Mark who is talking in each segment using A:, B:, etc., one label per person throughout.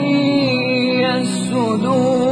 A: علي السدولا.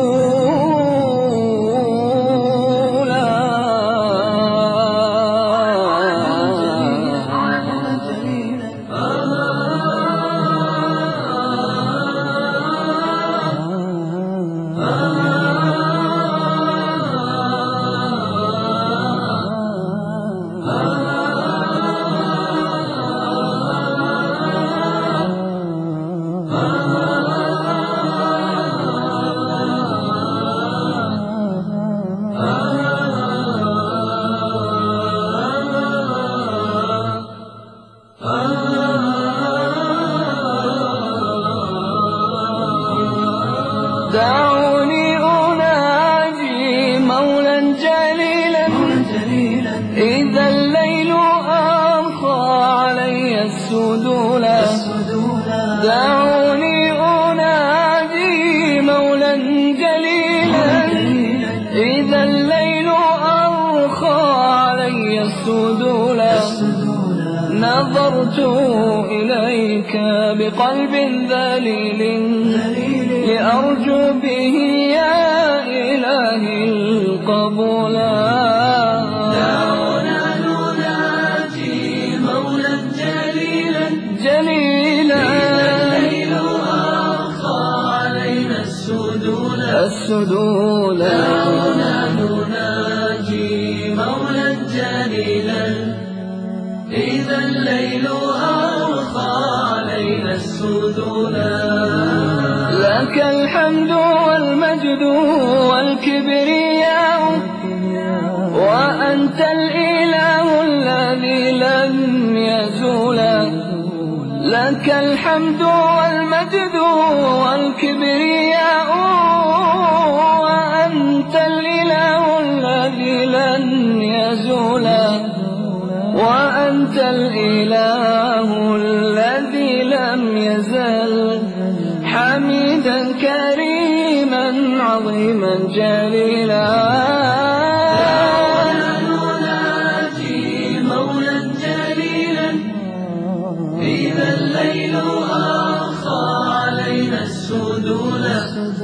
A: دعوني أناجي مولا جليلا إذا الليل أرخى علي السدولا. دعوني أناجي مولا جليلا إذا الليل أرخى علي السدولا. نظرت إليك بقلب ذليل لأرجو به يا إلهي القبولا.
B: دعونا نناجي مولا جليلا إذا الليل أرخى علينا السدولا. دعونا نناجي مولا جليلا إذا الليل أرخى علينا السدولا.
A: لك الحمد والمجد والكبرياء وأنت الإله الذي لم يزول. لك الحمد والمجد والكبرياء وأنت الإله الذي لم يزول. وأنت الإله الذي لم يزل حميدا كريما عظيما جليلا.
B: دعونا نناجي مولا جليلا إذا الليل أرخى علينا السدولا.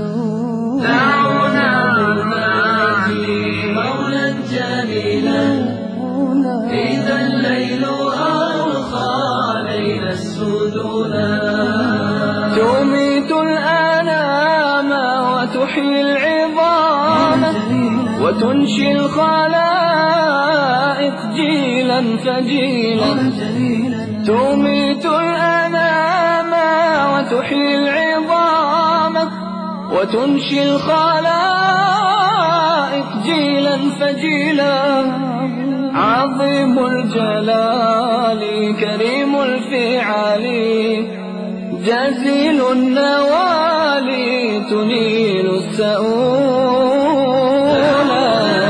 B: دعونا نناجي مولا جليلا إذا الليل أرخى علينا السدولا.
A: تميت الآلام وتحيي العظام وتنشي الخلائق جيلا فجيلا. تميت الآلام وتحيي العظام وتنشي الخلائق جيلا فجيلا. عظيم الجلال كريم الفعال جزيل النوال تنيل السؤولا.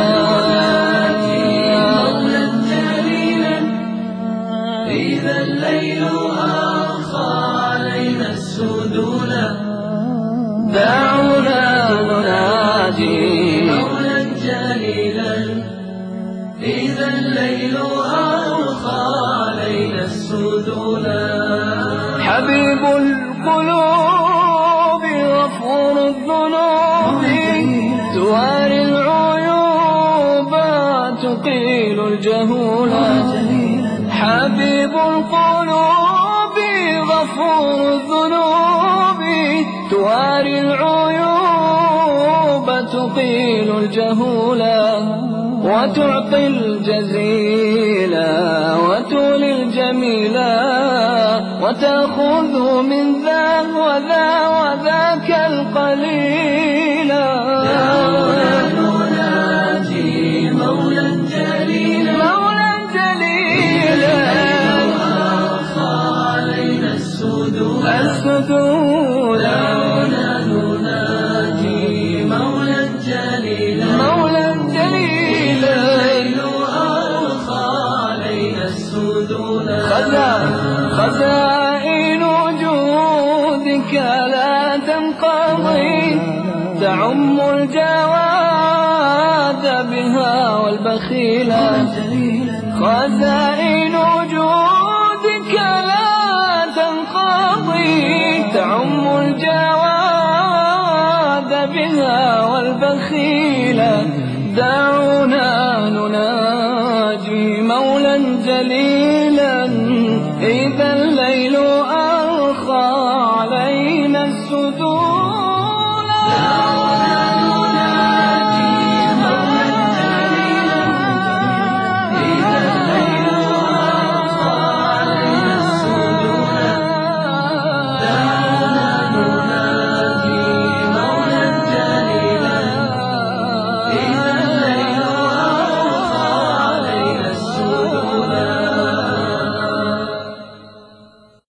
B: مولا جليلا إذا الليل أرخى علينا السدولا.
A: دعونا نناجي
B: مولا جليلا إذا الليل أرخى علينا السدولا.
A: حبيب القلوب غفور الذنوب تواري العيوب تقيل الجهولا. حبيب القلوب غفور الذنوب تواري العيوب تقيل الجهولا. وتعطي الجزيلا وتولي الجميلا وتأخذ من ذا وذا وذاك القليلا.
B: دعونا نناجي مولا جليلا أرخى علينا السدولا. دعونا نناجي مولا جليلا الليل أرخى علينا السدولا.
A: خزائن وجودك لا تنقضي تعم الجواد بها والبخيلا. خزائن وجودك لا تنقضي تعم الجواد بها والبخيلا. دعونا نناجي مولا جليلا إذا الليل أرخى علينا السدود.